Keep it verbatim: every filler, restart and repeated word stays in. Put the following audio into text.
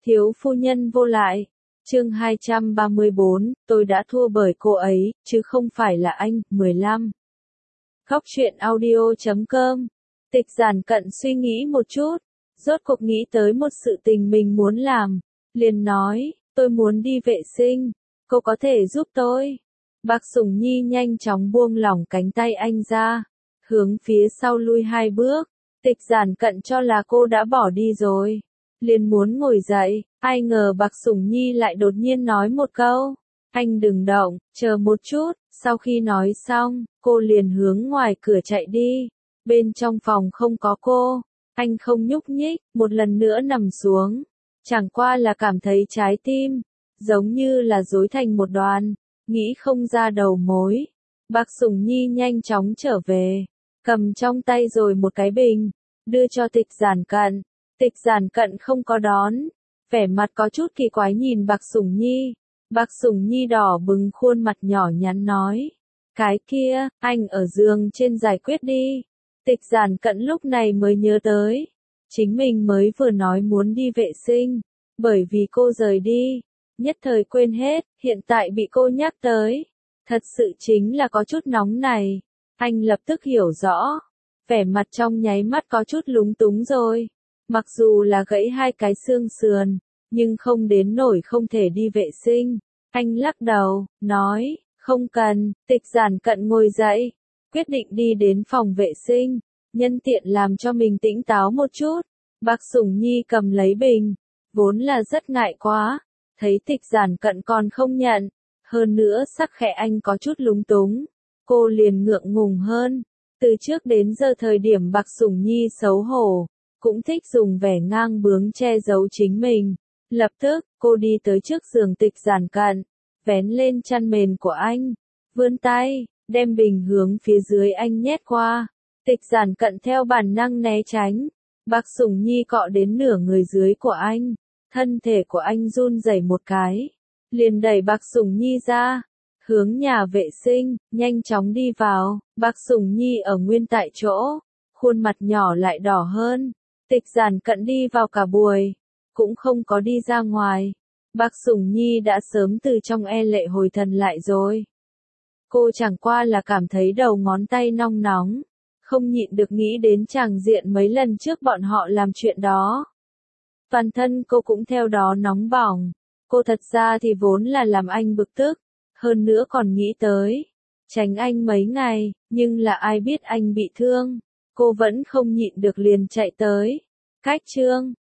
Thiếu phu nhân vô lại. Chương hai trăm ba mươi bốn, tôi đã thua bởi cô ấy, chứ không phải là anh. mười lăm. Góc truyện audio chấm com. Tịch Giản Cận suy nghĩ một chút, rốt cuộc nghĩ tới một sự tình mình muốn làm, liền nói, tôi muốn đi vệ sinh, cô có thể giúp tôi. Bạc Sủng Nhi nhanh chóng buông lỏng cánh tay anh ra, hướng phía sau lui hai bước. Tịch Giản Cận cho là cô đã bỏ đi rồi, liền muốn ngồi dậy, ai ngờ Bạc Sủng Nhi lại đột nhiên nói một câu, anh đừng động, chờ một chút. Sau khi nói xong, cô liền hướng ngoài cửa chạy đi. Bên trong phòng không có cô, anh không nhúc nhích, một lần nữa nằm xuống. Chẳng qua là cảm thấy trái tim, giống như là rối thành một đoàn, nghĩ không ra đầu mối. Bạc Sủng Nhi nhanh chóng trở về, cầm trong tay rồi một cái bình, đưa cho Tịch Giản Cận. Tịch Giản Cận không có đón, vẻ mặt có chút kỳ quái nhìn Bạc Sủng Nhi. Bạc Sủng Nhi đỏ bừng khuôn mặt nhỏ nhắn nói, cái kia, anh ở giường trên giải quyết đi. Tịch Giản Cận lúc này mới nhớ tới, chính mình mới vừa nói muốn đi vệ sinh, bởi vì cô rời đi, nhất thời quên hết, hiện tại bị cô nhắc tới, thật sự chính là có chút nóng này. Anh lập tức hiểu rõ, vẻ mặt trong nháy mắt có chút lúng túng rồi, mặc dù là gãy hai cái xương sườn, nhưng không đến nổi không thể đi vệ sinh. Anh lắc đầu, nói, không cần. Tịch Giản Cận ngồi dậy, quyết định đi đến phòng vệ sinh, nhân tiện làm cho mình tỉnh táo một chút. Bạc Sủng Nhi cầm lấy bình, vốn là rất ngại quá, thấy Tịch Giản Cận còn không nhận, hơn nữa sắc khẽ anh có chút lúng túng, cô liền ngượng ngùng hơn. Từ trước đến giờ thời điểm Bạc Sủng Nhi xấu hổ, cũng thích dùng vẻ ngang bướng che giấu chính mình. Lập tức, cô đi tới trước giường Tịch Giản Cận, vén lên chăn mền của anh, vươn tay, đem bình hướng phía dưới anh nhét qua. Tịch Giản Cận theo bản năng né tránh, Bạc Sủng Nhi cọ đến nửa người dưới của anh, thân thể của anh run rẩy một cái, liền đẩy Bạc Sủng Nhi ra, hướng nhà vệ sinh, nhanh chóng đi vào. Bạc Sủng Nhi ở nguyên tại chỗ, khuôn mặt nhỏ lại đỏ hơn. Tịch Giản Cận đi vào cả buổi, cũng không có đi ra ngoài. Bạc Sủng Nhi đã sớm từ trong e lệ hồi thần lại rồi. Cô chẳng qua là cảm thấy đầu ngón tay nong nóng, không nhịn được nghĩ đến tràng diện mấy lần trước bọn họ làm chuyện đó. Toàn thân cô cũng theo đó nóng bỏng. Cô thật ra thì vốn là làm anh bực tức, hơn nữa còn nghĩ tới tránh anh mấy ngày, nhưng là ai biết anh bị thương, cô vẫn không nhịn được liền chạy tới. Cách chương